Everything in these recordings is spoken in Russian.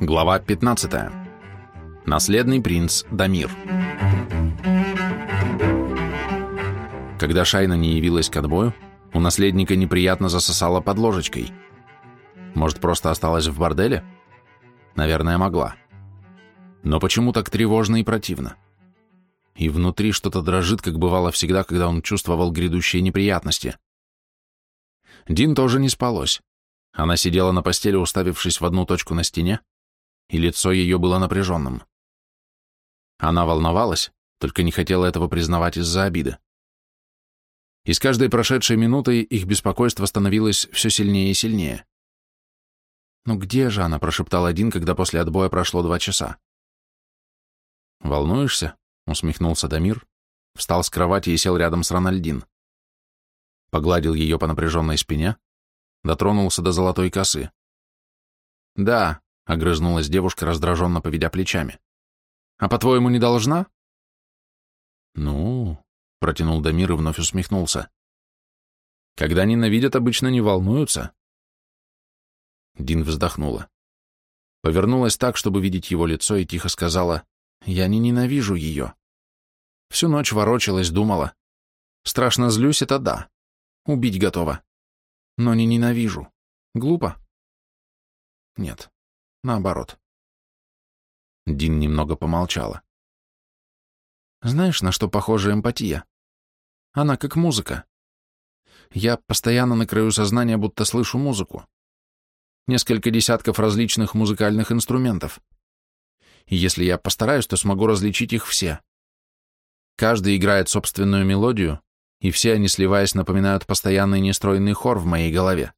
Глава 15. Наследный принц Дамир. Когда Шайна не явилась к отбою, у наследника неприятно засосало под ложечкой. Может, просто осталась в борделе? Наверное, могла. Но почему так тревожно и противно? И внутри что-то дрожит, как бывало всегда, когда он чувствовал грядущие неприятности. Дин тоже не спалось. Она сидела на постели, уставившись в одну точку на стене, и лицо ее было напряженным. Она волновалась, только не хотела этого признавать из-за обиды. И с каждой прошедшей минутой их беспокойство становилось все сильнее и сильнее. «Ну где же она?» — прошептал Дин, когда после отбоя прошло 2 часа. «Волнуешься?» — усмехнулся Дамир, встал с кровати и сел рядом с Рональдин. Погладил ее по напряженной спине, дотронулся до золотой косы. «Да», — огрызнулась девушка, раздраженно поведя плечами. «А по-твоему, не должна?» «Ну...» — протянул Дамир и вновь усмехнулся. «Когда ненавидят, обычно не волнуются». Дин вздохнула. Повернулась так, чтобы видеть его лицо, и тихо сказала: «Я не ненавижу ее. Всю ночь ворочалась, думала. Страшно злюсь, это да. Убить готова. Но не ненавижу. Глупо? Нет, наоборот». Дин немного помолчала. «Знаешь, на что похожа эмпатия? Она как музыка. Я постоянно на краю сознания будто слышу музыку. Несколько десятков различных музыкальных инструментов. И если я постараюсь, то смогу различить их все. Каждый играет собственную мелодию, и все они, сливаясь, напоминают постоянный нестройный хор в моей голове.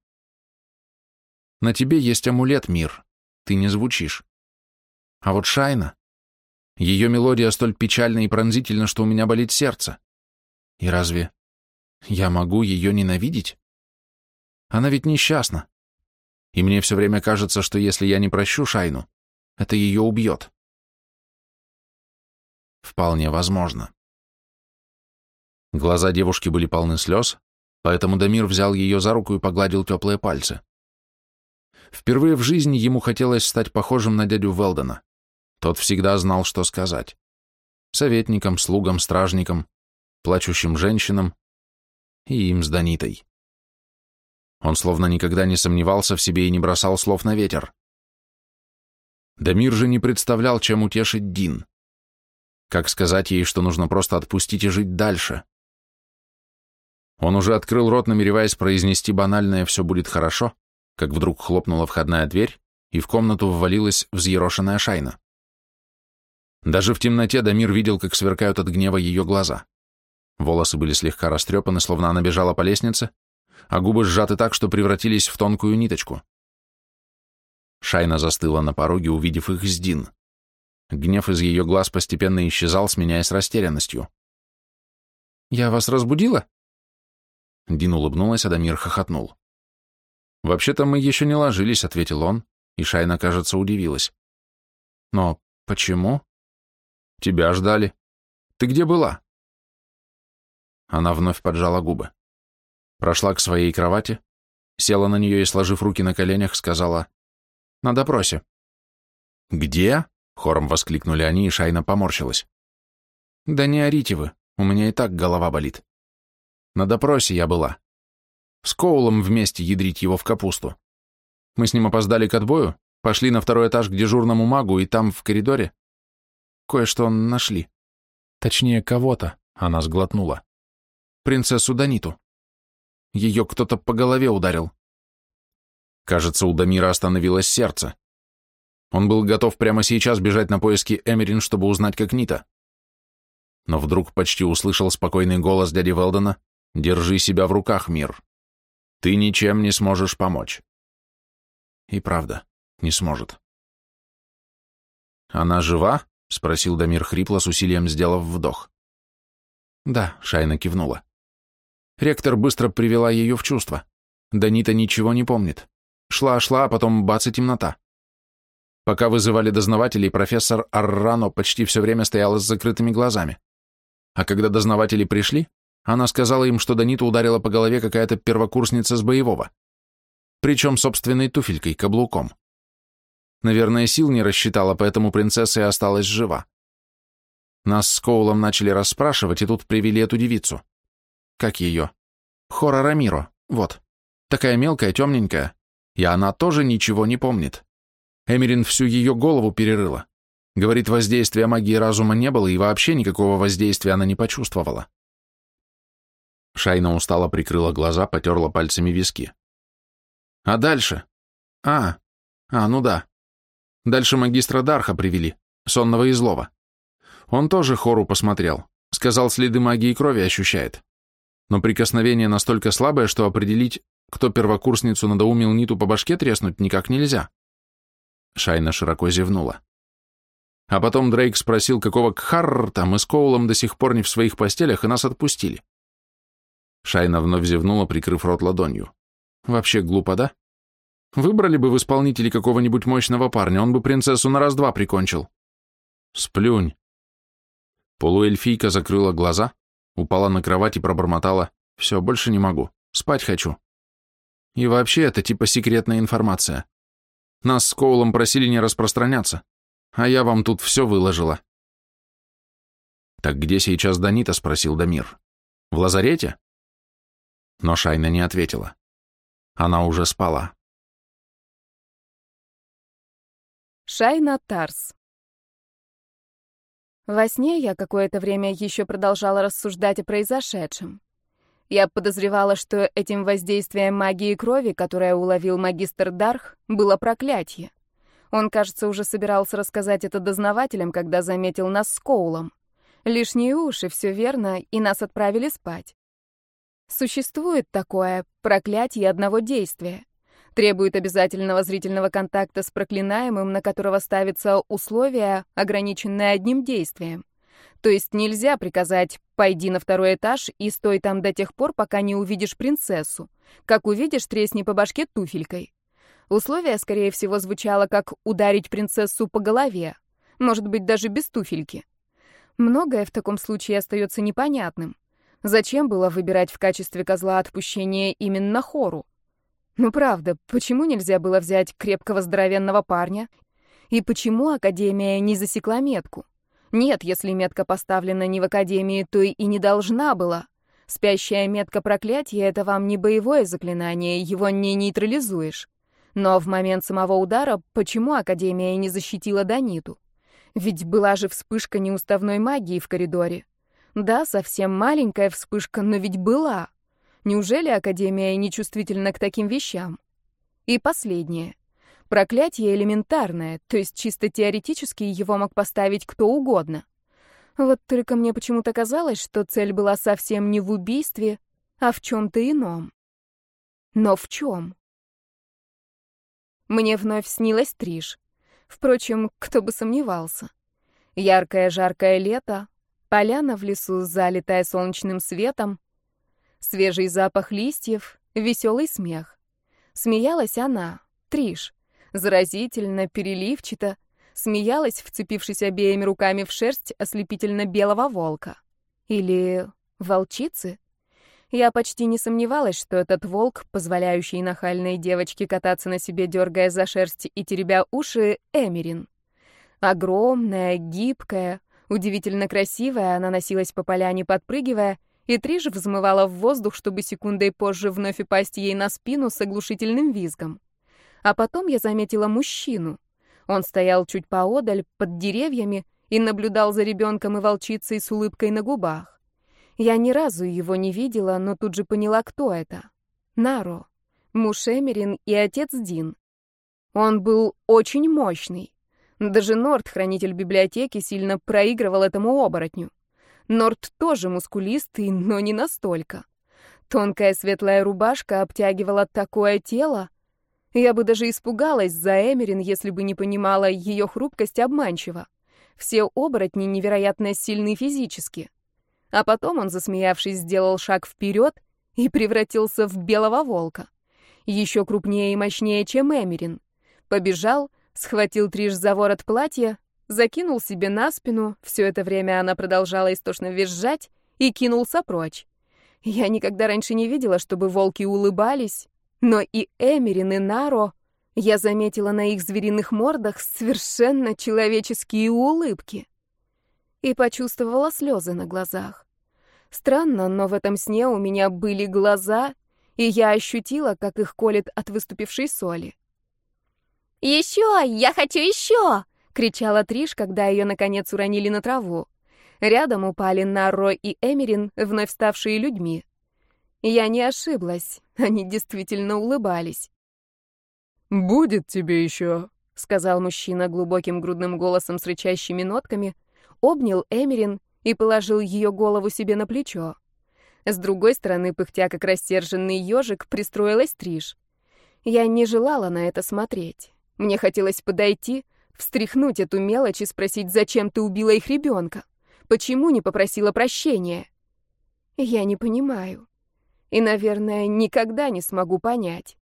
На тебе есть амулет, Мир, ты не звучишь. А вот Шайна, ее мелодия столь печальна и пронзительна, что у меня болит сердце. И разве я могу ее ненавидеть? Она ведь несчастна. И мне все время кажется, что если я не прощу Шайну, это ее убьет. Вполне возможно. Глаза девушки были полны слез, поэтому Дамир взял ее за руку и погладил теплые пальцы. Впервые в жизни ему хотелось стать похожим на дядю Велдена. Тот всегда знал, что сказать. Советникам, слугам, стражникам, плачущим женщинам и им с Данитой. Он словно никогда не сомневался в себе и не бросал слов на ветер. Дамир же не представлял, чем утешить Дин. Как сказать ей, что нужно просто отпустить и жить дальше? Он уже открыл рот, намереваясь произнести банальное «все будет хорошо», как вдруг хлопнула входная дверь, и в комнату ввалилась взъерошенная Шайна. Даже в темноте Дамир видел, как сверкают от гнева ее глаза. Волосы были слегка растрепаны, словно она бежала по лестнице, а губы сжаты так, что превратились в тонкую ниточку. Шайна застыла на пороге, увидев их с Дин. Гнев из ее глаз постепенно исчезал, сменяясь растерянностью. «Я вас разбудила?» Дин улыбнулась, а Дамир хохотнул. «Вообще-то мы еще не ложились», — ответил он, и Шайна, кажется, удивилась. «Но почему?» «Тебя ждали. Ты где была?» Она вновь поджала губы. Прошла к своей кровати, села на нее и, сложив руки на коленях, сказала: «На допросе». «Где?» — хором воскликнули они, и Шайна поморщилась. «Да не орите вы, у меня и так голова болит. На допросе я была. С Коулом вместе ядрить его в капусту. Мы с ним опоздали к отбою, пошли на 2-й этаж к дежурному магу, и там, в коридоре, кое-что нашли. Точнее, кого-то», — она сглотнула. «Принцессу Даниту. Ее кто-то по голове ударил». Кажется, у Дамира остановилось сердце. Он был готов прямо сейчас бежать на поиски Эмерин, чтобы узнать, как Нита. Но вдруг почти услышал спокойный голос дяди Велдена: «Держи себя в руках, Мир. Ты ничем не сможешь помочь». И правда, не сможет. «Она жива?» — спросил Дамир хрипло, с усилием сделав вдох. «Да», — Шайна кивнула. Ректор быстро привела ее в чувство. Данита ничего не помнит. Шла, а потом бац и темнота. Пока вызывали дознавателей, профессор Аррано почти все время стояла с закрытыми глазами. А когда дознаватели пришли, она сказала им, что Даниту ударила по голове какая-то первокурсница с боевого. Причем собственной туфелькой, каблуком. Наверное, сил не рассчитала, поэтому принцесса и осталась жива. Нас с Коулом начали расспрашивать, и тут привели эту девицу. Как ее? Хора Рамиро, вот. Такая мелкая, темненькая. И она тоже ничего не помнит. Эмерин всю ее голову перерыла. Говорит, воздействия магии разума не было, и вообще никакого воздействия она не почувствовала. Шайна устало прикрыла глаза, потерла пальцами виски. А дальше? Ну да. Дальше магистра Дарха привели, сонного и злого. Он тоже Хору посмотрел. Сказал, следы магии крови ощущает. Но прикосновение настолько слабое, что определить, кто первокурсницу надоумил Ниту по башке треснуть, никак нельзя. Шайна широко зевнула. А потом Дрейк спросил, какого кхаррта мы с Коулом до сих пор не в своих постелях, и нас отпустили. Шайна вновь зевнула, прикрыв рот ладонью. Вообще глупо, да? Выбрали бы в исполнителе какого-нибудь мощного парня, он бы принцессу на раз-два прикончил. Сплюнь. Полуэльфийка закрыла глаза, упала на кровать и пробормотала: «Все, больше не могу, спать хочу». И вообще, это типа секретная информация. Нас с Коулом просили не распространяться, а я вам тут все выложила. «Так где сейчас Данита?» — спросил Дамир. «В лазарете?» Но Шайна не ответила. Она уже спала. Шайна Тарс. Во сне я какое-то время еще продолжала рассуждать о произошедшем. Я подозревала, что этим воздействием магии крови, которое уловил магистр Дарх, было проклятие. Он, кажется, уже собирался рассказать это дознавателям, когда заметил нас с Коулом. Лишние уши, все верно, и нас отправили спать. Существует такое проклятие одного действия. Требует обязательного зрительного контакта с проклинаемым, на которого ставится условие, ограниченное одним действием. То есть нельзя приказать «пойди на второй этаж и стой там до тех пор, пока не увидишь принцессу. Как увидишь, тресни по башке туфелькой». Условие, скорее всего, звучало как «ударить принцессу по голове», может быть, даже без туфельки. Многое в таком случае остается непонятным. Зачем было выбирать в качестве козла отпущения именно Хору? Ну правда, почему нельзя было взять крепкого здоровенного парня? И почему Академия не засекла метку? Нет, если метка поставлена не в Академии, то и не должна была. Спящая метка проклятия — это вам не боевое заклинание, его не нейтрализуешь. Но в момент самого удара почему Академия не защитила Даниту? Ведь была же вспышка неуставной магии в коридоре. Да, совсем маленькая вспышка, но ведь была. Неужели Академия не чувствительна к таким вещам? И последнее. Проклятие элементарное, то есть чисто теоретически его мог поставить кто угодно. Вот только мне почему-то казалось, что цель была совсем не в убийстве, а в чем-то ином. Но в чем? Мне вновь снилась Триш. Впрочем, кто бы сомневался. Яркое жаркое лето, поляна в лесу, залитая солнечным светом, свежий запах листьев, веселый смех. Смеялась она, Триш, заразительно, переливчато, смеялась, вцепившись обеими руками в шерсть ослепительно-белого волка. Или волчицы? Я почти не сомневалась, что этот волк, позволяющий нахальной девочке кататься на себе, дергая за шерсть и теребя уши, Эмерин. Огромная, гибкая, удивительно красивая, она носилась по поляне, подпрыгивая, и Триш взмывала в воздух, чтобы секундой позже вновь упасть ей на спину с оглушительным визгом. А потом я заметила мужчину. Он стоял чуть поодаль, под деревьями, и наблюдал за ребенком и волчицей с улыбкой на губах. Я ни разу его не видела, но тут же поняла, кто это. Наро, муж Эмерин и отец Дин. Он был очень мощный. Даже Норд, хранитель библиотеки, сильно проигрывал этому оборотню. Норд тоже мускулистый, но не настолько. Тонкая светлая рубашка обтягивала такое тело. Я бы даже испугалась за Эмерин, если бы не понимала, ее хрупкость обманчива. Все оборотни невероятно сильны физически. А потом он, засмеявшись, сделал шаг вперед и превратился в белого волка. Еще крупнее и мощнее, чем Эмерин. Побежал, схватил Триш за ворот платья, закинул себе на спину, все это время она продолжала истошно визжать, и кинулся прочь. Я никогда раньше не видела, чтобы волки улыбались, но и Эмерин, и Наро Я заметила на их звериных мордах совершенно человеческие улыбки и почувствовала слезы на глазах. Странно, но в этом сне у меня были глаза, и я ощутила, как их колет от выступившей соли. «Еще! Я хочу еще!» — кричала Триш, когда ее, наконец, уронили на траву. Рядом упали Нарро и Эмерин, вновь ставшие людьми. Я не ошиблась, они действительно улыбались. «Будет тебе еще», — сказал мужчина глубоким грудным голосом с рычащими нотками, обнял Эмерин и положил ее голову себе на плечо. С другой стороны, пыхтя как рассерженный ежик, пристроилась Триш. Я не желала на это смотреть. Мне хотелось подойти, встряхнуть эту мелочь и спросить, зачем ты убила их ребенка? Почему не попросила прощения? Я не понимаю. И, наверное, никогда не смогу понять.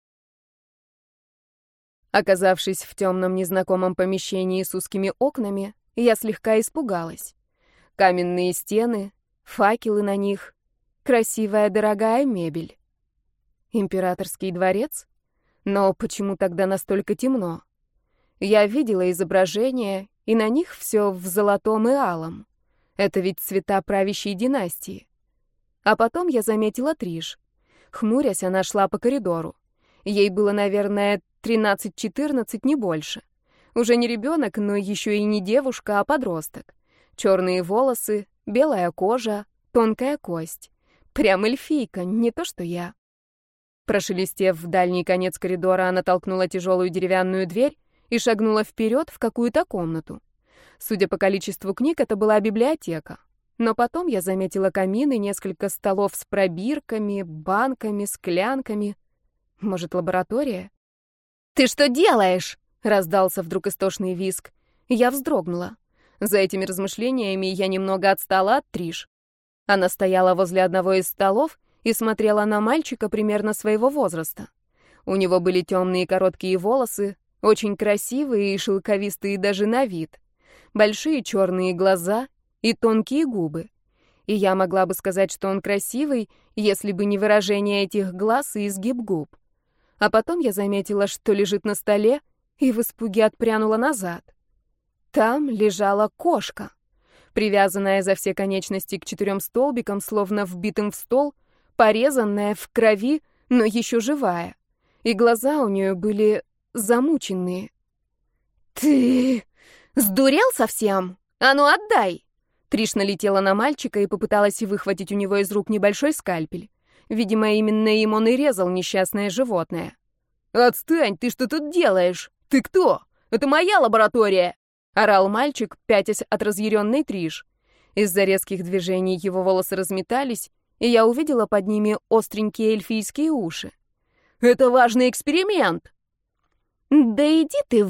Оказавшись в темном незнакомом помещении с узкими окнами, я слегка испугалась. Каменные стены, факелы на них, красивая дорогая мебель. Императорский дворец? Но почему тогда настолько темно? Я видела изображения, и на них все в золотом и алом. Это ведь цвета правящей династии. А потом я заметила Триш. Хмурясь, она шла по коридору. Ей было, наверное, 13-14, не больше. Уже не ребенок, но еще и не девушка, а подросток. Черные волосы, белая кожа, тонкая кость. Прям эльфийка, не то что я. Прошелестев в дальний конец коридора, она толкнула тяжелую деревянную дверь и шагнула вперед в какую-то комнату. Судя по количеству книг, это была библиотека. Но потом я заметила камин и несколько столов с пробирками, банками, склянками. Может, лаборатория? «Ты что делаешь?» — раздался вдруг истошный визг. Я вздрогнула. За этими размышлениями я немного отстала от Триш. Она стояла возле одного из столов и смотрела на мальчика примерно своего возраста. У него были темные короткие волосы, очень красивые и шелковистые даже на вид, большие черные глаза и тонкие губы. И я могла бы сказать, что он красивый, если бы не выражение этих глаз и изгиб губ. А потом я заметила, что лежит на столе, и в испуге отпрянула назад. Там лежала кошка, привязанная за все конечности к 4 столбикам, словно вбитым в стол, порезанная в крови, но еще живая. И глаза у нее были замученные. «Ты сдурел совсем? А ну отдай!» Триш налетела на мальчика и попыталась выхватить у него из рук небольшой скальпель. Видимо, именно им он и резал несчастное животное. «Отстань, ты что тут делаешь? Ты кто? Это моя лаборатория!» — орал мальчик, пятясь от разъяренной Триш. Из-за резких движений его волосы разметались, и я увидела под ними остренькие эльфийские уши. «Это важный эксперимент!» «Да иди ты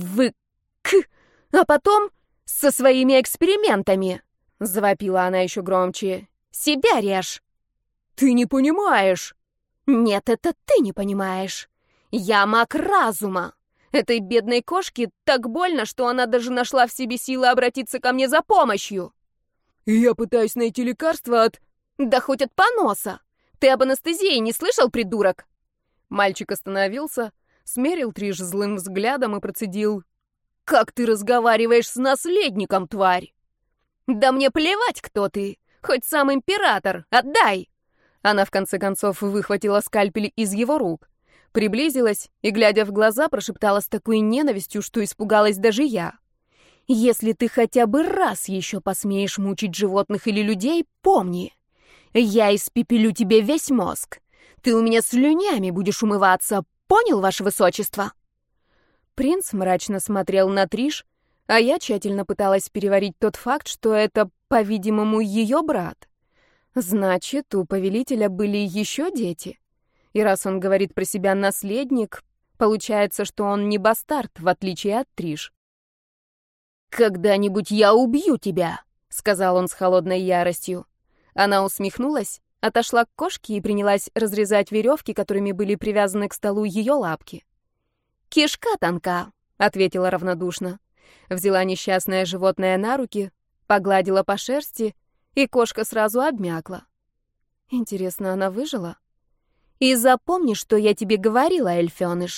а потом со своими экспериментами!» — завопила она еще громче. «Себя режь!» «Ты не понимаешь!» «Нет, это ты не понимаешь. Я маг разума. Этой бедной кошке так больно, что она даже нашла в себе силы обратиться ко мне за помощью. И я пытаюсь найти лекарство от... Да хоть от поноса. Ты об анестезии не слышал, придурок?» Мальчик остановился, смерил Триш злым взглядом и процедил: «Как ты разговариваешь с наследником, тварь?» «Да мне плевать, кто ты. Хоть сам император. Отдай!» Она в конце концов выхватила скальпель из его рук, приблизилась и, глядя в глаза, прошептала с такой ненавистью, что испугалась даже я. «Если ты хотя бы раз еще посмеешь мучить животных или людей, помни, я испепелю тебе весь мозг. Ты у меня слюнями будешь умываться, понял, ваше высочество?» Принц мрачно смотрел на Триш, а я тщательно пыталась переварить тот факт, что это, по-видимому, ее брат. Значит, у повелителя были еще дети. И раз он говорит про себя наследник, получается, что он не бастард, в отличие от Триш. «Когда-нибудь я убью тебя», — сказал он с холодной яростью. Она усмехнулась, отошла к кошке и принялась разрезать веревки, которыми были привязаны к столу ее лапки. «Кишка тонка», — ответила равнодушно. Взяла несчастное животное на руки, погладила по шерсти, и кошка сразу обмякла. Интересно, она выжила? «И запомни, что я тебе говорила, эльфёныш.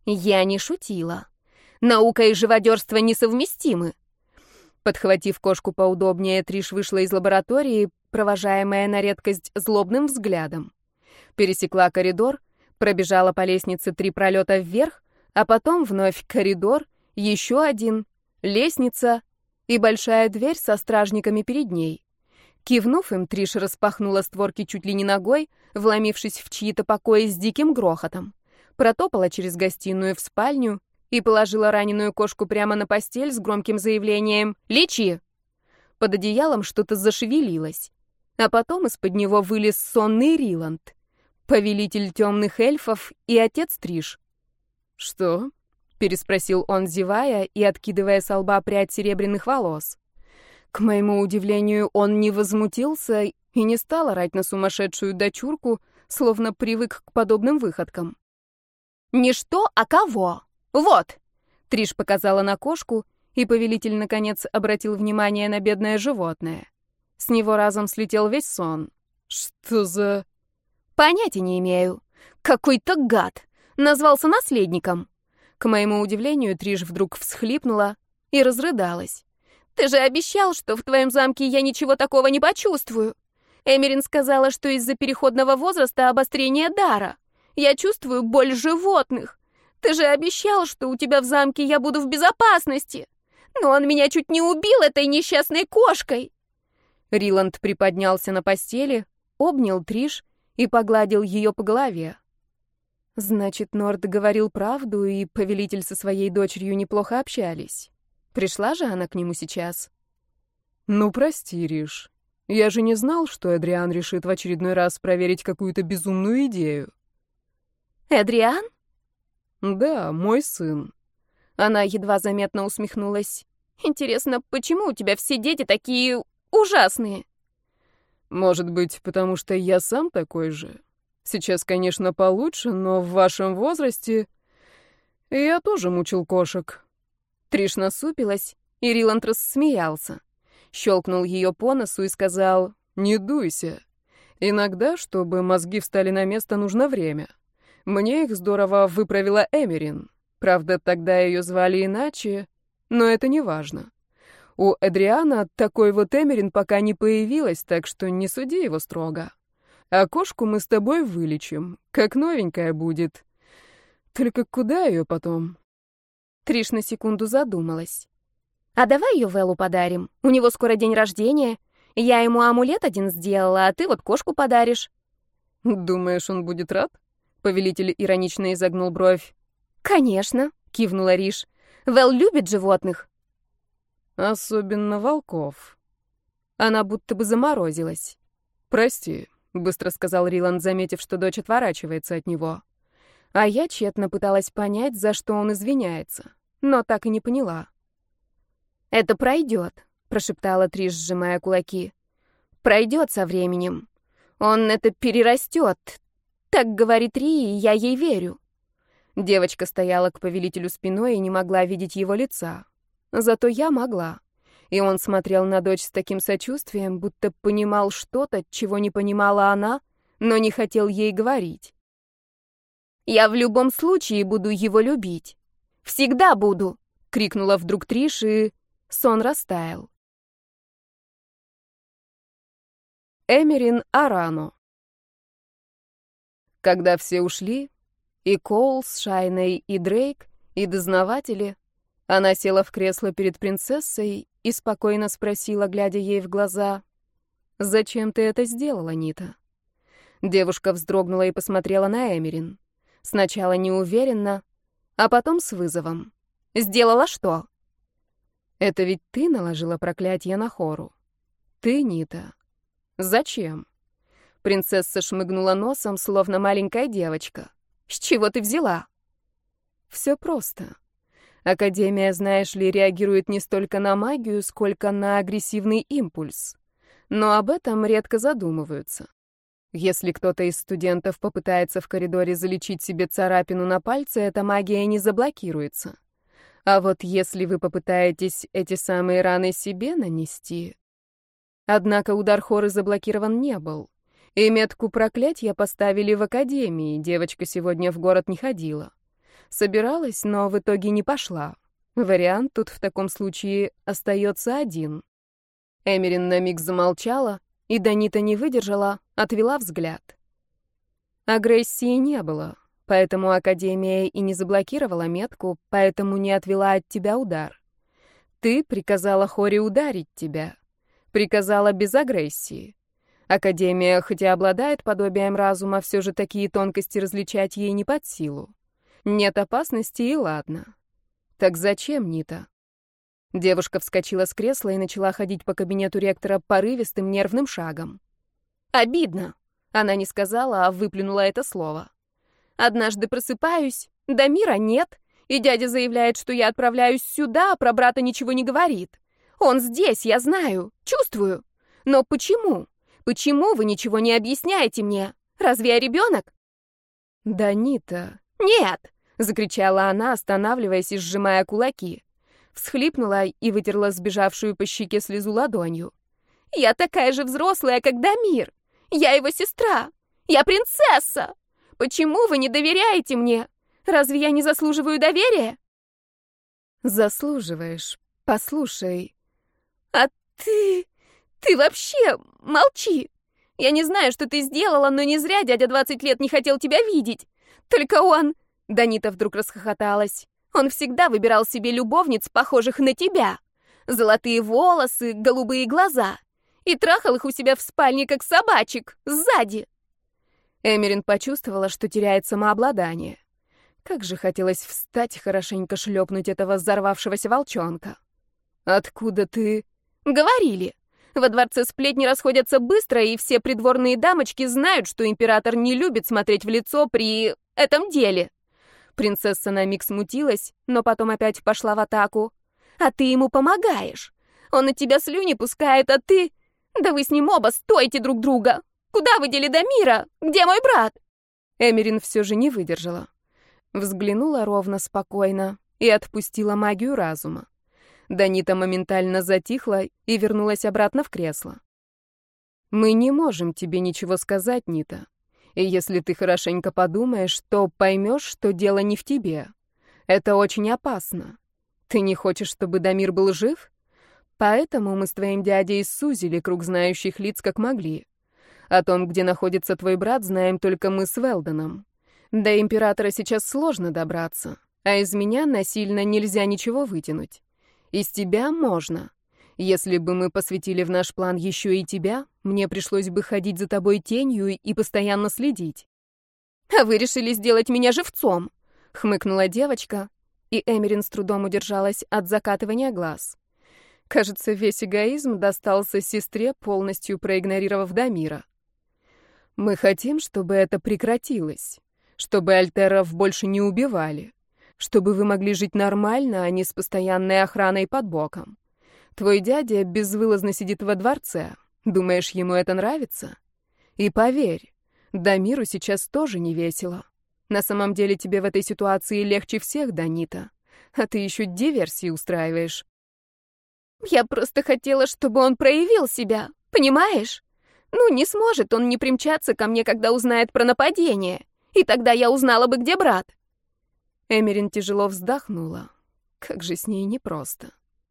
Я не шутила. Наука и живодерство несовместимы. Подхватив кошку поудобнее, Триш вышла из лаборатории, провожаемая на редкость злобным взглядом. Пересекла коридор, пробежала по лестнице 3 пролета вверх, а потом вновь коридор, еще один, лестница и большая дверь со стражниками перед ней. Кивнув им, Триш распахнула створки чуть ли не ногой, вломившись в чьи-то покои с диким грохотом. Протопала через гостиную в спальню и положила раненую кошку прямо на постель с громким заявлением «Лечи!». Под одеялом что-то зашевелилось, а потом из-под него вылез сонный Риланд, повелитель темных эльфов и отец Триш. «Что?» — переспросил он, зевая и откидывая со лба прядь серебряных волос. К моему удивлению, он не возмутился и не стал орать на сумасшедшую дочурку, словно привык к подобным выходкам. «Не что, а кого? Вот!» — Триш показала на кошку, и повелитель, наконец, обратил внимание на бедное животное. С него разом слетел весь сон. «Что за...» «Понятия не имею. Какой-то гад. Назвался наследником». К моему удивлению, Триш вдруг всхлипнула и разрыдалась. «Ты же обещал, что в твоем замке я ничего такого не почувствую. Эмерин сказала, что из-за переходного возраста обострение дара. Я чувствую боль животных. Ты же обещал, что у тебя в замке я буду в безопасности. Но он меня чуть не убил этой несчастной кошкой». Риланд приподнялся на постели, обнял Триш и погладил ее по голове. Значит, Норд говорил правду, и повелитель со своей дочерью неплохо общались. Пришла же она к нему сейчас? «Ну, прости, Риш. Я же не знал, что Эдриан решит в очередной раз проверить какую-то безумную идею». «Эдриан?» «Да, мой сын». Она едва заметно усмехнулась. «Интересно, почему у тебя все дети такие ужасные?» «Может быть, потому что я сам такой же. Сейчас, конечно, получше, но в вашем возрасте я тоже мучил кошек». Триш насупилась, и Риланд рассмеялся. Щелкнул ее по носу и сказал: «Не дуйся. Иногда, чтобы мозги встали на место, нужно время. Мне их здорово выправила Эмерин. Правда, тогда ее звали иначе, но это не важно. У Эдриана такой вот Эмерин пока не появилась, так что не суди его строго. А кошку мы с тобой вылечим, как новенькая будет. Только куда ее потом?» Триш на секунду задумалась. «А давай ее Вэллу подарим. У него скоро день рождения. Я ему амулет один сделала, а ты вот кошку подаришь». «Думаешь, он будет рад?» Повелитель иронично изогнул бровь. «Конечно», — кивнула Риш. «Вэлл любит животных». «Особенно волков». Она будто бы заморозилась. «Прости», — быстро сказал Риланд, заметив, что дочь отворачивается от него. А я тщетно пыталась понять, за что он извиняется, но так и не поняла. «Это пройдет», — прошептала Триш, сжимая кулаки. «Пройдет со временем. Он это перерастет. Так говорит Ри, и я ей верю». Девочка стояла к повелителю спиной и не могла видеть его лица. Зато я могла. И он смотрел на дочь с таким сочувствием, будто понимал что-то, чего не понимала она, но не хотел ей говорить. «Я в любом случае буду его любить. Всегда буду!» — крикнула вдруг Триш, и сон растаял. Эмерин Арано. Когда все ушли, и Коул с Шайной, и Дрейк, и дознаватели, она села в кресло перед принцессой и спокойно спросила, глядя ей в глаза: «Зачем ты это сделала, Нита?» Девушка вздрогнула и посмотрела на Эмерин. Сначала неуверенно, а потом с вызовом. «Сделала что?» «Это ведь ты наложила проклятие на Хору. Ты, Нита. Зачем?» Принцесса шмыгнула носом, словно маленькая девочка. «С чего ты взяла?» «Все просто. Академия, знаешь ли, реагирует не столько на магию, сколько на агрессивный импульс. Но об этом редко задумываются. Если кто-то из студентов попытается в коридоре залечить себе царапину на пальце, эта магия не заблокируется. А вот если вы попытаетесь эти самые раны себе нанести...» Однако удар Хоры заблокирован не был. И метку проклятья поставили в академии, девочка сегодня в город не ходила. Собиралась, но в итоге не пошла. Вариант тут в таком случае остается один. Эмерин на миг замолчала, и Данита не выдержала, отвела взгляд. Агрессии не было, поэтому Академия и не заблокировала метку, поэтому не отвела от тебя удар. Ты приказала Хори ударить тебя. Приказала без агрессии. Академия, хоть и обладает подобием разума, все же такие тонкости различать ей не под силу. Нет опасности, и ладно. Так зачем, Нита? Девушка вскочила с кресла и начала ходить по кабинету ректора порывистым нервным шагом. Обидно. Она не сказала, а выплюнула это слово. Однажды просыпаюсь, Дамира нет, и дядя заявляет, что я отправляюсь сюда, а про брата ничего не говорит. Он здесь, я знаю, чувствую. Но почему? Почему вы ничего не объясняете мне? Разве я ребенок? Данита. Нет! Закричала она, останавливаясь и сжимая кулаки. Всхлипнула и вытерла сбежавшую по щеке слезу ладонью. Я такая же взрослая, как Дамир. Я его сестра. Я принцесса. Почему вы не доверяете мне? Разве я не заслуживаю доверия? Заслуживаешь. Послушай. А ты вообще молчи. Я не знаю, что ты сделала, но не зря дядя 20 лет не хотел тебя видеть. Только он... Данита вдруг расхохоталась. Он всегда выбирал себе любовниц, похожих на тебя. Золотые волосы, голубые глаза. И трахал их у себя в спальне, как собачек, сзади. Эмерин почувствовала, что теряет самообладание. Как же хотелось встать и хорошенько шлепнуть этого взорвавшегося волчонка. «Откуда ты?» «Говорили. Во дворце сплетни расходятся быстро, и все придворные дамочки знают, что император не любит смотреть в лицо при этом деле». Принцесса на миг смутилась, но потом опять пошла в атаку. «А ты ему помогаешь. Он от тебя слюни пускает, а ты... Да вы с ним оба стойте друг друга. Куда вы дели Дамира? Где мой брат?» Эмерин все же не выдержала. Взглянула ровно, спокойно и отпустила магию разума. Данита моментально затихла и вернулась обратно в кресло. «Мы не можем тебе ничего сказать, Нита. И если ты хорошенько подумаешь, то поймешь, что дело не в тебе. Это очень опасно. Ты не хочешь, чтобы Дамир был жив? Поэтому мы с твоим дядей сузили круг знающих лиц как могли. О том, где находится твой брат, знаем только мы с Велденом. До императора сейчас сложно добраться, а из меня насильно нельзя ничего вытянуть. Из тебя можно. Если бы мы посвятили в наш план еще и тебя, мне пришлось бы ходить за тобой тенью и постоянно следить». «А вы решили сделать меня живцом?» — хмыкнула девочка, и Эмерин с трудом удержалась от закатывания глаз. Кажется, весь эгоизм достался сестре, полностью проигнорировав Дамира. «Мы хотим, чтобы это прекратилось, чтобы альтеров больше не убивали, чтобы вы могли жить нормально, а не с постоянной охраной под боком. Твой дядя безвылазно сидит во дворце. Думаешь, ему это нравится? И поверь, Дамиру сейчас тоже не весело. На самом деле тебе в этой ситуации легче всех, Данита. А ты еще диверсии устраиваешь». «Я просто хотела, чтобы он проявил себя, понимаешь? Ну, не сможет он не примчаться ко мне, когда узнает про нападение. И тогда я узнала бы, где брат». Эмерин тяжело вздохнула. Как же с ней непросто.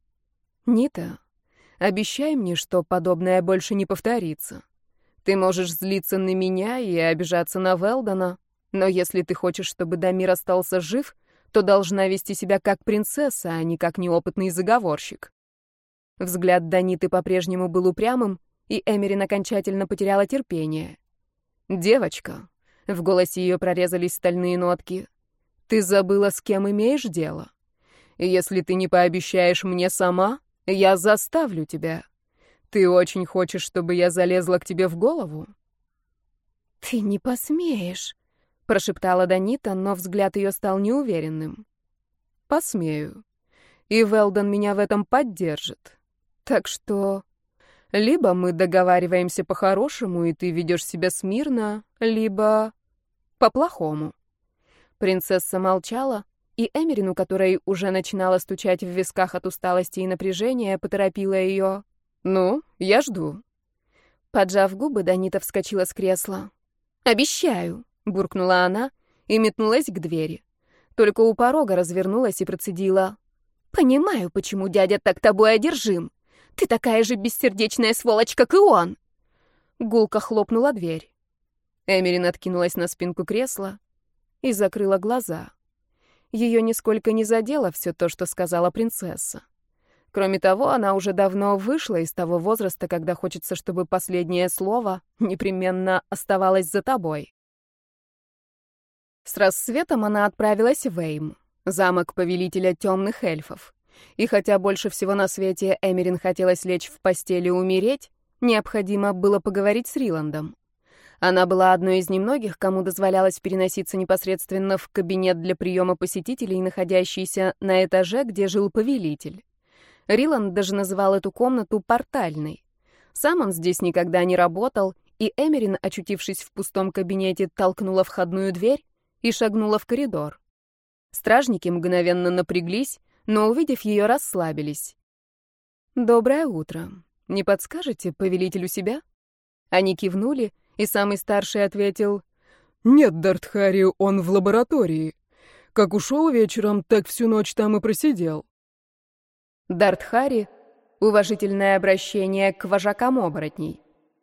«Нита, обещай мне, что подобное больше не повторится. Ты можешь злиться на меня и обижаться на Велдона, но если ты хочешь, чтобы Дамир остался жив, то должна вести себя как принцесса, а не как неопытный заговорщик». Взгляд Даниты по-прежнему был упрямым, и Эмерин окончательно потеряла терпение. «Девочка», — в голосе ее прорезались стальные нотки, — «ты забыла, с кем имеешь дело. Если ты не пообещаешь мне сама, я заставлю тебя. Ты очень хочешь, чтобы я залезла к тебе в голову?» «Ты не посмеешь», — прошептала Данита, но взгляд ее стал неуверенным. «Посмею. И Велдон меня в этом поддержит. Так что либо мы договариваемся по-хорошему, и ты ведешь себя смирно, либо по-плохому». Принцесса молчала, и Эмерин, у которой уже начинала стучать в висках от усталости и напряжения, поторопила ее. «Ну, я жду». Поджав губы, Данита вскочила с кресла. «Обещаю», — буркнула она и метнулась к двери. Только у порога развернулась и процедила: «Понимаю, почему дядя так тобой одержим. Ты такая же бессердечная сволочь, как и он!» Гулко хлопнула дверь. Эмерин откинулась на спинку кресла и закрыла глаза. Ее нисколько не задело все то, что сказала принцесса. Кроме того, она уже давно вышла из того возраста, когда хочется, чтобы последнее слово непременно оставалось за тобой. С рассветом она отправилась в Эйм, замок повелителя темных эльфов. И хотя больше всего на свете Эмерин хотелось лечь в постели и умереть, необходимо было поговорить с Риландом. Она была одной из немногих, кому дозволялось переноситься непосредственно в кабинет для приема посетителей, находящийся на этаже, где жил повелитель. Риланд даже называл эту комнату портальной. Сам он здесь никогда не работал, и Эмерин, очутившись в пустом кабинете, толкнула входную дверь и шагнула в коридор. Стражники мгновенно напряглись, но, увидев ее, расслабились. «Доброе утро. Не подскажете, повелитель у себя?» Они кивнули, и самый старший ответил: «Нет, Дартхари, он в лаборатории. Как ушел вечером, так всю ночь там и просидел». Дартхари — уважительное обращение к вожакам оборотней.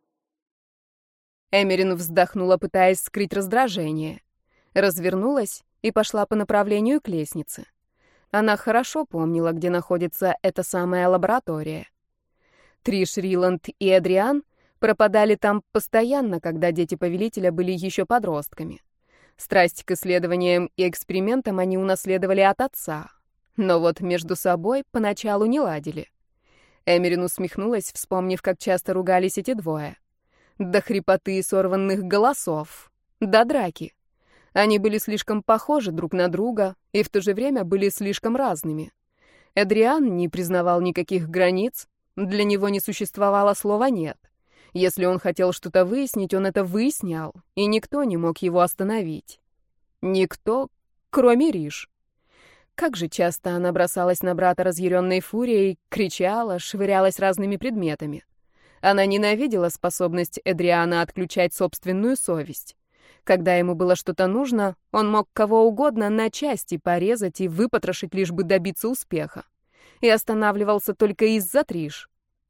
Эмерин вздохнула, пытаясь скрыть раздражение. Развернулась и пошла по направлению к лестнице. Она хорошо помнила, где находится эта самая лаборатория. Триш, Риланд и Эдриан пропадали там постоянно, когда дети повелителя были еще подростками. Страсть к исследованиям и экспериментам они унаследовали от отца. Но вот между собой поначалу не ладили. Эмерин усмехнулась, вспомнив, как часто ругались эти двое. До хрипоты и сорванных голосов. До драки. Они были слишком похожи друг на друга и в то же время были слишком разными. Эдриан не признавал никаких границ, для него не существовало слова «нет». Если он хотел что-то выяснить, он это выяснял, и никто не мог его остановить. Никто, кроме Риш. Как же часто она бросалась на брата разъяренной фурией, кричала, швырялась разными предметами. Она ненавидела способность Эдриана отключать собственную совесть. Когда ему было что-то нужно, он мог кого угодно на части порезать и выпотрошить, лишь бы добиться успеха. И останавливался только из-за Триш.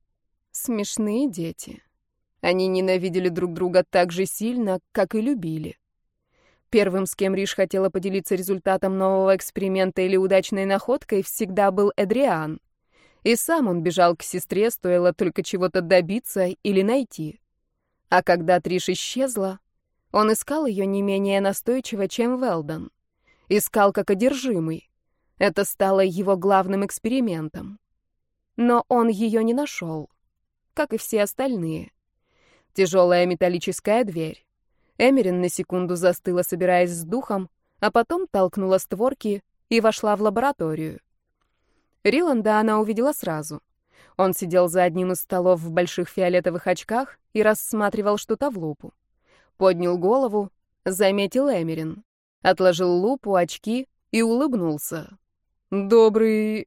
Смешные дети. Они ненавидели друг друга так же сильно, как и любили. Первым, с кем Риш хотела поделиться результатом нового эксперимента или удачной находкой, всегда был Эдриан. И сам он бежал к сестре, стоило только чего-то добиться или найти. А когда Триш исчезла, он искал ее не менее настойчиво, чем Велдон. Искал как одержимый. Это стало его главным экспериментом. Но он ее не нашел, как и все остальные. Тяжелая металлическая дверь. Эмерин на секунду застыла, собираясь с духом, а потом толкнула створки и вошла в лабораторию. Риланда она увидела сразу. Он сидел за одним из столов в больших фиолетовых очках и рассматривал что-то в лупу. Поднял голову, заметил Эмерин, отложил лупу, очки и улыбнулся. «Добрый...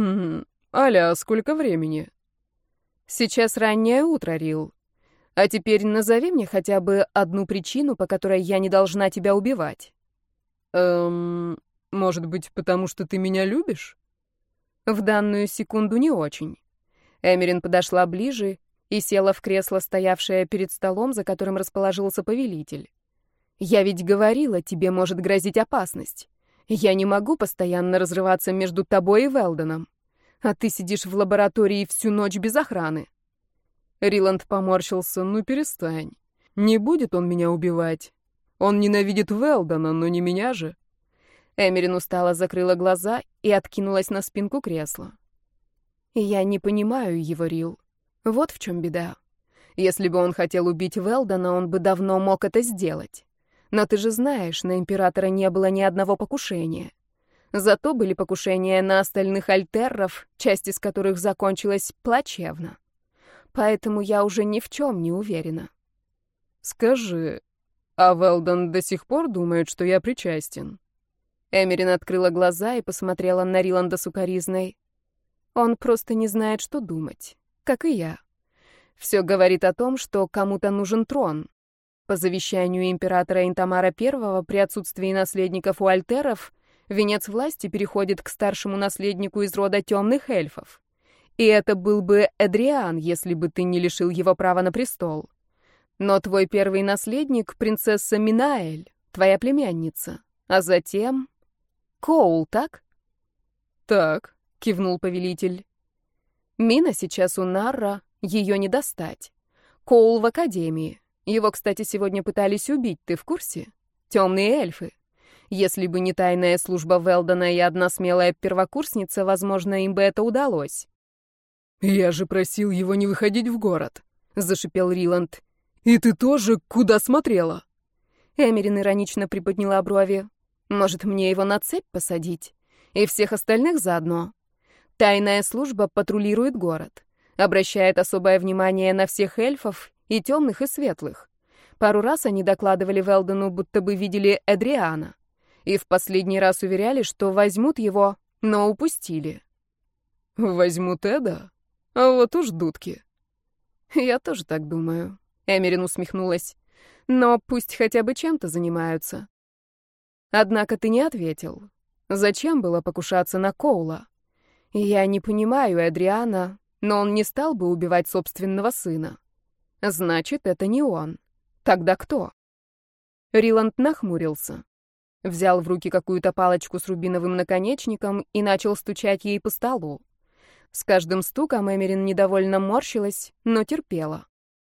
Аля, сколько времени?» «Сейчас раннее утро, Рил. А теперь назови мне хотя бы одну причину, по которой я не должна тебя убивать». Может быть, потому что ты меня любишь?» В данную секунду не очень. Эмерин подошла ближе и села в кресло, стоявшее перед столом, за которым расположился повелитель. «Я ведь говорила, тебе может грозить опасность. Я не могу постоянно разрываться между тобой и Велдоном. А ты сидишь в лаборатории всю ночь без охраны». Риланд поморщился. «Ну перестань. Не будет он меня убивать. Он ненавидит Велдона, но не меня же». Эмерин устало закрыла глаза и откинулась на спинку кресла. «Я не понимаю его, Рил. Вот в чем беда. Если бы он хотел убить Велдона, он бы давно мог это сделать. Но ты же знаешь, на императора не было ни одного покушения. Зато были покушения на остальных альтерров, часть из которых закончилась плачевно. Поэтому я уже ни в чем не уверена». «Скажи, а Велдон до сих пор думает, что я причастен?» Эмерин открыла глаза и посмотрела на Риланда с укоризной. «Он просто не знает, что думать, как и я. Все говорит о том, что кому-то нужен трон. По завещанию императора Интамара I, при отсутствии наследников у альтеров, Венец власти переходит к старшему наследнику из рода темных эльфов. И это был бы Эдриан, если бы ты не лишил его права на престол. Но твой первый наследник — принцесса Минаэль, твоя племянница. А затем... Коул, так? Так, кивнул повелитель. Мина сейчас у Нарра, ее не достать. Коул в академии. Его, кстати, сегодня пытались убить, ты в курсе? Темные эльфы. Если бы не тайная служба Велдона и одна смелая первокурсница, возможно, им бы это удалось. «Я же просил его не выходить в город», — зашипел Риланд. «И ты тоже куда смотрела?» Эмерин иронично приподняла брови. «Может, мне его на цепь посадить? И всех остальных заодно? Тайная служба патрулирует город, обращает особое внимание на всех эльфов, и темных, и светлых. Пару раз они докладывали Велдону, будто бы видели Эдриана. И в последний раз уверяли, что возьмут его, но упустили». «Возьмут Эда? А вот уж дудки». «Я тоже так думаю», — Эмерин усмехнулась. «Но пусть хотя бы чем-то занимаются». «Однако ты не ответил. Зачем было покушаться на Коула? Я не понимаю Эдриана, но он не стал бы убивать собственного сына. Значит, это не он. Тогда кто?» Риланд нахмурился. Взял в руки какую-то палочку с рубиновым наконечником и начал стучать ей по столу. С каждым стуком Эмерин недовольно морщилась, но терпела.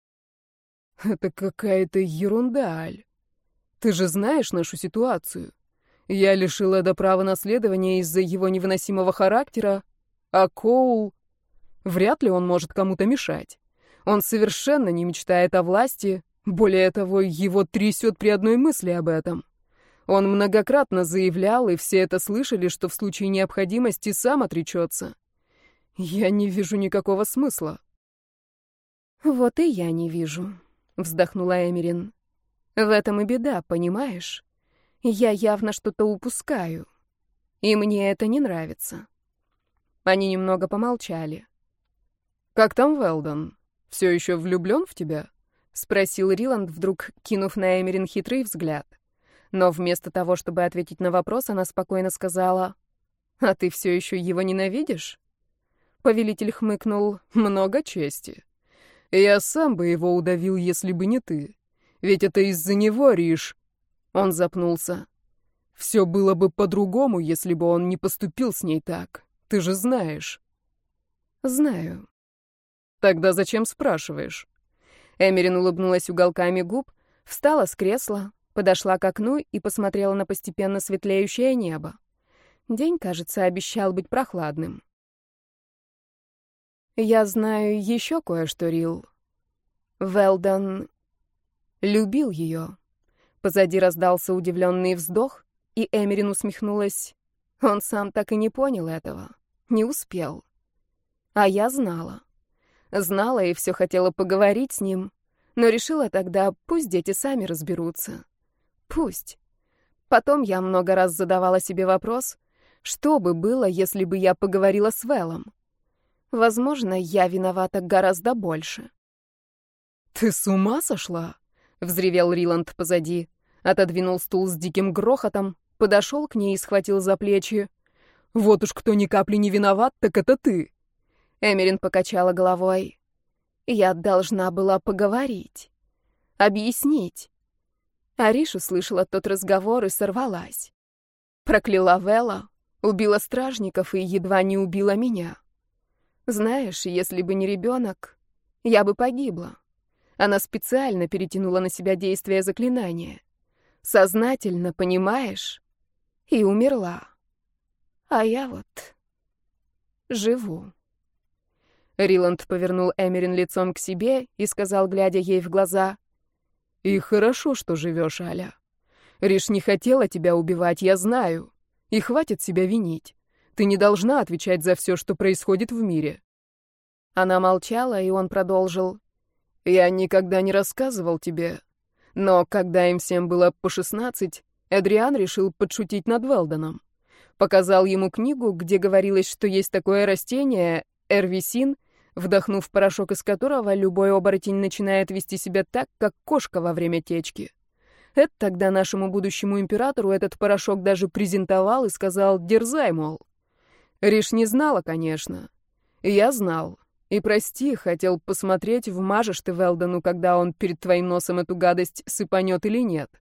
«Это какая-то ерунда, Аль. Ты же знаешь нашу ситуацию. Я лишил Эда права наследования из-за его невыносимого характера, а Коул... Вряд ли он может кому-то мешать. Он совершенно не мечтает о власти, более того, его трясет при одной мысли об этом. Он многократно заявлял, и все это слышали, что в случае необходимости сам отречется. Я не вижу никакого смысла». «Вот и я не вижу», — вздохнула Эмерин. «В этом и беда, понимаешь? Я явно что-то упускаю, и мне это не нравится». Они немного помолчали. «Как там Велдон? Все еще влюблен в тебя?» — спросил Риланд, вдруг кинув на Эмерин хитрый взгляд. Но вместо того, чтобы ответить на вопрос, она спокойно сказала: «А ты все еще его ненавидишь?» Повелитель хмыкнул. «Много чести. Я сам бы его удавил, если бы не ты. Ведь это из-за него, Риш». Он запнулся. «Все было бы по-другому, если бы он не поступил с ней так. Ты же знаешь». «Знаю». «Тогда зачем спрашиваешь?» Эмерин улыбнулась уголками губ, встала с кресла, подошла к окну и посмотрела на постепенно светлеющее небо. День, кажется, обещал быть прохладным. «Я знаю еще кое-что, Рил. Велдон любил ее». Позади раздался удивленный вздох, и Эмерин усмехнулась. Он сам так и не понял этого. Не успел. А я знала. Знала и все хотела поговорить с ним, но решила тогда, пусть дети сами разберутся. Пусть. Потом я много раз задавала себе вопрос, что бы было, если бы я поговорила с Велом. Возможно, я виновата гораздо больше. «Ты с ума сошла?» — взревел Риланд позади, отодвинул стул с диким грохотом, подошел к ней и схватил за плечи. «Вот уж кто ни капли не виноват, так это ты!» Эмерин покачала головой. «Я должна была поговорить, объяснить». Ариш услышала тот разговор и сорвалась. Прокляла Вела, убила стражников и едва не убила меня. Знаешь, если бы не ребенок, я бы погибла. Она специально перетянула на себя действие заклинания. Сознательно, понимаешь? И умерла. А я вот живу. Риланд повернул Эмерин лицом к себе и сказал, глядя ей в глаза: «И хорошо, что живешь, Аля. Риш не хотела тебя убивать, я знаю. И хватит себя винить. Ты не должна отвечать за все, что происходит в мире». Она молчала, и он продолжил: «Я никогда не рассказывал тебе, но когда им всем было по 16, Эдриан решил подшутить над Велдоном. Показал ему книгу, где говорилось, что есть такое растение, эрвисин, вдохнув порошок из которого любой оборотень начинает вести себя так, как кошка во время течки. Эд тогда нашему будущему императору этот порошок даже презентовал и сказал: «Дерзай, мол». Риш не знала, конечно. Я знал. И прости, хотел посмотреть, вмажешь ты Велдону, когда он перед твоим носом эту гадость сыпанет или нет.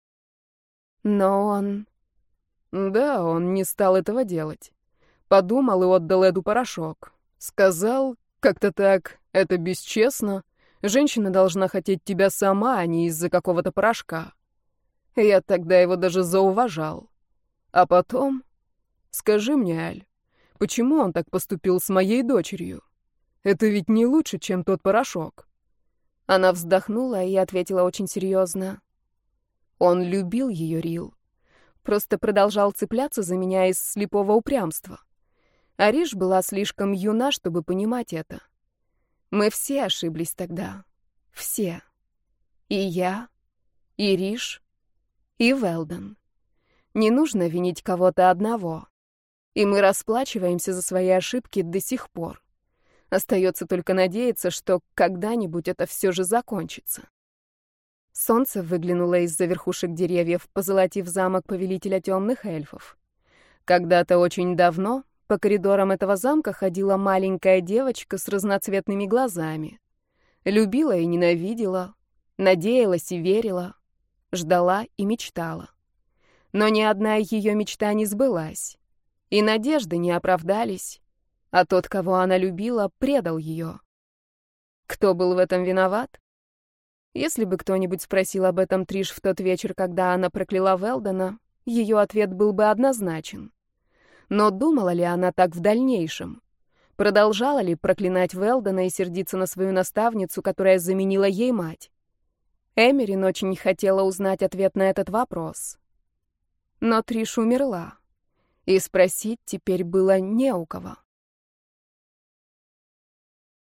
Но он... Да, он не стал этого делать. Подумал и отдал Эду порошок. Сказал, как-то так, это бесчестно. Женщина должна хотеть тебя сама, а не из-за какого-то порошка. Я тогда его даже зауважал. А потом... Скажи мне, Аль, почему он так поступил с моей дочерью? Это ведь не лучше, чем тот порошок. Она вздохнула и ответила очень серьезно. Он любил ее, Рил. Просто продолжал цепляться за меня из слепого упрямства. Ариш была слишком юна, чтобы понимать это. Мы все ошиблись тогда. Все. И я, и Риш, и Велден. Не нужно винить кого-то одного. И мы расплачиваемся за свои ошибки до сих пор. Остается только надеяться, что когда-нибудь это все же закончится. Солнце выглянуло из-за верхушек деревьев, позолотив замок повелителя темных эльфов. Когда-то очень давно по коридорам этого замка ходила маленькая девочка с разноцветными глазами. Любила и ненавидела, надеялась и верила, ждала и мечтала. Но ни одна ее мечта не сбылась, и надежды не оправдались, а тот, кого она любила, предал ее. Кто был в этом виноват? Если бы кто-нибудь спросил об этом Триш в тот вечер, когда она прокляла Велдона, ее ответ был бы однозначен. Но думала ли она так в дальнейшем? Продолжала ли проклинать Велдона и сердиться на свою наставницу, которая заменила ей мать? Эмерин очень хотела узнать ответ на этот вопрос. Но Триш умерла, и спросить теперь было не у кого.